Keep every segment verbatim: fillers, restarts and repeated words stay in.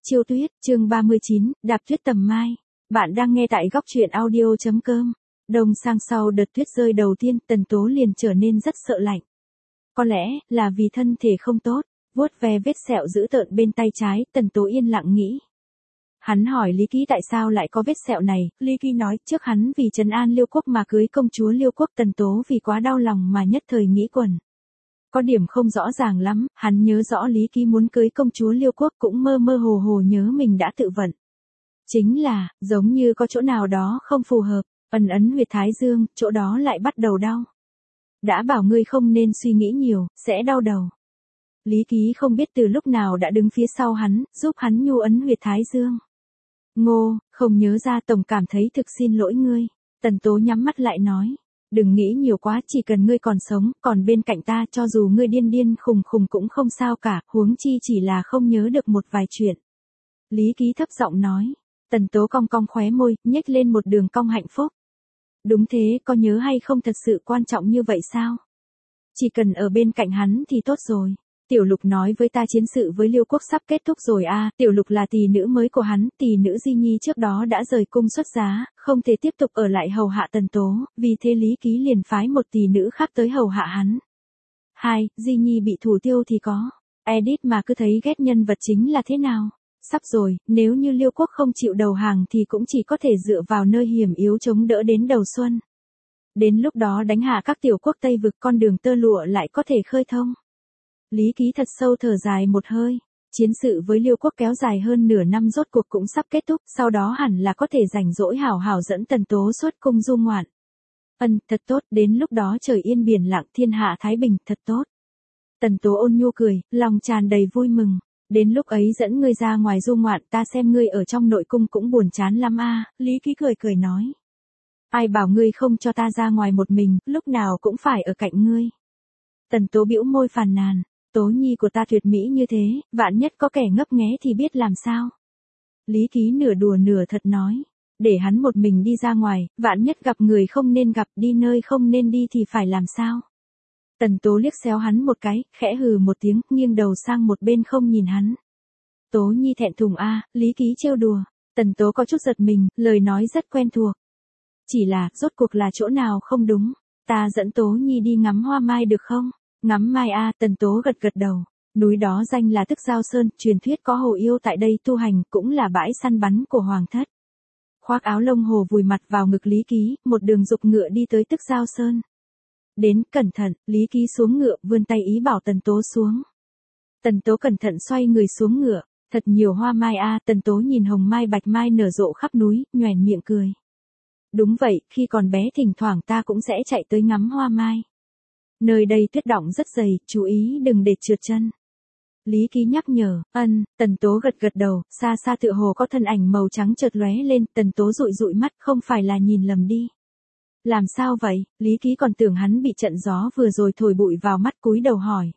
Chiêu Tuyết, chương ba mươi chín, đạp tuyết tầm mai. Bạn đang nghe tại góc truyện audio.com. Đông sang sau đợt tuyết rơi đầu tiên, Tần Tố liền trở nên rất sợ lạnh. Có lẽ là vì thân thể không tốt, vuốt ve vết sẹo dữ tợn bên tay trái, Tần Tố yên lặng nghĩ. Hắn hỏi Lý Ký tại sao lại có vết sẹo này, Lý Ký nói trước hắn vì trấn an Liêu Quốc mà cưới công chúa Liêu Quốc, Tần Tố vì quá đau lòng mà nhất thời nghĩ quẩn. Có điểm không rõ ràng lắm, hắn nhớ rõ Lý Ký muốn cưới công chúa Liêu Quốc cũng mơ mơ hồ hồ nhớ mình đã tự vận. Chính là, giống như có chỗ nào đó không phù hợp, ẩn ấn huyệt thái dương, chỗ đó lại bắt đầu đau. Đã bảo ngươi không nên suy nghĩ nhiều, sẽ đau đầu. Lý Ký không biết từ lúc nào đã đứng phía sau hắn, giúp hắn nhu ấn huyệt thái dương. Ngô, không nhớ ra, tổng cảm thấy thực xin lỗi ngươi. Tần Tố nhắm mắt lại nói. Đừng nghĩ nhiều quá, chỉ cần ngươi còn sống, còn bên cạnh ta, cho dù ngươi điên điên khùng khùng cũng không sao cả, huống chi chỉ là không nhớ được một vài chuyện. Lý Ký thấp giọng nói. Tần Tố cong cong khóe môi, nhếch lên một đường cong hạnh phúc. Đúng thế, có nhớ hay không thật sự quan trọng như vậy sao? Chỉ cần ở bên cạnh hắn thì tốt rồi. Tiểu Lục nói với ta chiến sự với Liêu Quốc sắp kết thúc rồi a. Tiểu Lục là tỳ nữ mới của hắn, tỳ nữ Di Nhi trước đó đã rời cung xuất giá, không thể tiếp tục ở lại hầu hạ Tần Tố, vì thế Lý Ký liền phái một tỳ nữ khác tới hầu hạ hắn. Hai, Di Nhi bị thủ tiêu thì có. Edit mà cứ thấy ghét nhân vật chính là thế nào? Sắp rồi, nếu như Liêu Quốc không chịu đầu hàng thì cũng chỉ có thể dựa vào nơi hiểm yếu chống đỡ đến đầu xuân. Đến lúc đó đánh hạ các tiểu quốc Tây vực, con đường tơ lụa lại có thể khơi thông. Lý Ký thật sâu thở dài một hơi. Chiến sự với Liêu Quốc kéo dài hơn nửa năm rốt cuộc cũng sắp kết thúc, sau đó hẳn là có thể rảnh rỗi hảo hảo dẫn Tần Tố xuất cung du ngoạn. Ân, thật tốt, đến lúc đó trời yên biển lặng, thiên hạ thái bình, thật tốt. Tần Tố ôn nhu cười, lòng tràn đầy vui mừng. Đến lúc ấy dẫn ngươi ra ngoài du ngoạn, ta xem ngươi ở trong nội cung cũng buồn chán lắm a. Lý Ký cười cười nói. Ai bảo ngươi không cho ta ra ngoài một mình, lúc nào cũng phải ở cạnh ngươi. Tần Tố bĩu môi phàn nàn. Tố Nhi của ta tuyệt mỹ như thế, vạn nhất có kẻ ngấp nghé thì biết làm sao. Lý Ký nửa đùa nửa thật nói. Để hắn một mình đi ra ngoài, vạn nhất gặp người không nên gặp, đi nơi không nên đi thì phải làm sao. Tần Tố liếc xéo hắn một cái, khẽ hừ một tiếng, nghiêng đầu sang một bên không nhìn hắn. Tố Nhi thẹn thùng a. Lý Ký trêu đùa. Tần Tố có chút giật mình, lời nói rất quen thuộc. Chỉ là, rốt cuộc là chỗ nào không đúng. Ta dẫn Tố Nhi đi ngắm hoa mai được không? Ngắm mai a. Tần Tố gật gật đầu. Núi đó danh là Tức Giao Sơn, truyền thuyết có hồ yêu tại đây tu hành, cũng là bãi săn bắn của hoàng thất. Khoác áo lông hồ vùi mặt vào ngực Lý Ký, một đường dục ngựa đi tới Tức Giao Sơn. Đến, cẩn thận, Lý Ký xuống ngựa, vươn tay ý bảo Tần Tố xuống. Tần Tố cẩn thận xoay người xuống ngựa, thật nhiều hoa mai a. Tần Tố nhìn hồng mai bạch mai nở rộ khắp núi, nhoẻn miệng cười. Đúng vậy, khi còn bé thỉnh thoảng ta cũng sẽ chạy tới ngắm hoa mai. Nơi đây tuyết đọng rất dày, chú ý đừng để trượt chân. Lý Ký nhắc nhở. Ân. Tần Tố gật gật đầu, xa xa tựa hồ có thân ảnh màu trắng chợt lóe lên, Tần Tố dụi dụi mắt, không phải là nhìn lầm đi. Làm sao vậy? Lý Ký còn tưởng hắn bị trận gió vừa rồi thổi bụi vào mắt, cúi đầu hỏi.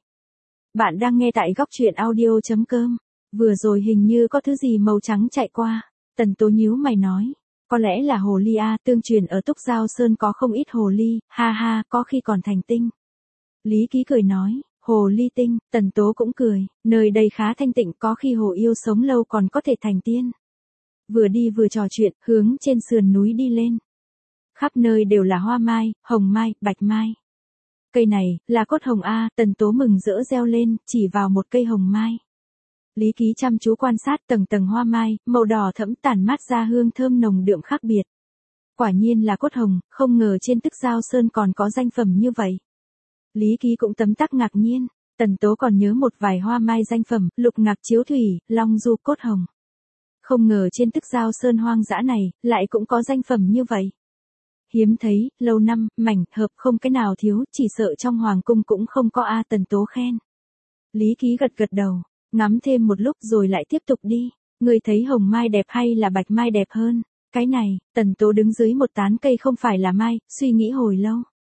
Bạn đang nghe tại góc truyện audio.com. Vừa rồi hình như có thứ gì màu trắng chạy qua. Tần Tố nhíu mày nói. Có lẽ là hồ ly a. Tương truyền ở Túc Giao Sơn có không ít hồ ly, ha ha, có khi còn thành tinh. Lý Ký cười nói. Hồ ly tinh. Tần Tố cũng cười. Nơi đây khá thanh tịnh, có khi hồ yêu sống lâu còn có thể thành tiên. Vừa đi vừa trò chuyện, hướng trên sườn núi đi lên. Khắp nơi đều là hoa mai, hồng mai, bạch mai. Cây này, là cốt hồng a. Tần Tố mừng rỡ reo lên, chỉ vào một cây hồng mai. Lý Ký chăm chú quan sát tầng tầng hoa mai, màu đỏ thẫm tản mát ra hương thơm nồng đượm khác biệt. Quả nhiên là cốt hồng, không ngờ trên Tức Giao Sơn còn có danh phẩm như vậy. Lý Ký cũng tấm tắc ngạc nhiên. Tần Tố còn nhớ một vài hoa mai danh phẩm, lục ngạc chiếu thủy, long du cốt hồng. Không ngờ trên Tức Giao Sơn hoang dã này, lại cũng có danh phẩm như vậy. Hiếm thấy, lâu năm, mảnh, hợp không cái nào thiếu, chỉ sợ trong hoàng cung cũng không có a. Tần Tố khen. Lý Ký gật gật đầu, ngắm thêm một lúc rồi lại tiếp tục đi. Người thấy hồng mai đẹp hay là bạch mai đẹp hơn? Cái này, Tần Tố đứng dưới một tán cây không phải là mai, suy nghĩ hồi lâu.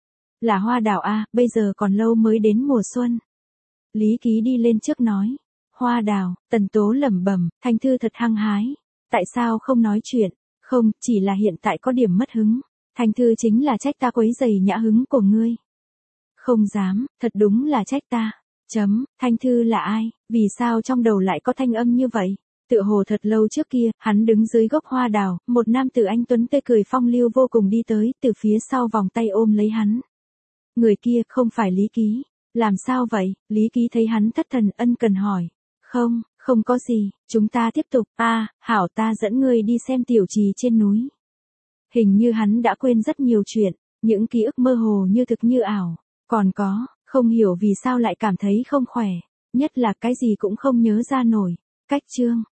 Là hoa đào a, bây giờ còn lâu mới đến mùa xuân. Lý Ký đi lên trước nói. Hoa đào. Tần Tố lẩm bẩm, Thanh Thư thật hăng hái. Tại sao không nói chuyện? Không, chỉ là hiện tại có điểm mất hứng. Thanh Thư chính là trách ta quấy rầy nhã hứng của ngươi. Không dám, thật đúng là trách ta. Chấm, Thanh Thư là ai? Vì sao trong đầu lại có thanh âm như vậy? Tựa hồ thật lâu trước kia, hắn đứng dưới gốc hoa đào, một nam tử anh tuấn tươi cười phong lưu vô cùng đi tới, từ phía sau vòng tay ôm lấy hắn. Người kia không phải Lý Ký. Làm sao vậy? Lý Ký thấy hắn thất thần ân cần hỏi. Không, không có gì, chúng ta tiếp tục. A, à, hảo ta dẫn ngươi đi xem tiểu trì trên núi. Hình như hắn đã quên rất nhiều chuyện, những ký ức mơ hồ như thực như ảo. Còn có, không hiểu vì sao lại cảm thấy không khỏe, nhất là cái gì cũng không nhớ ra nổi. Cách chương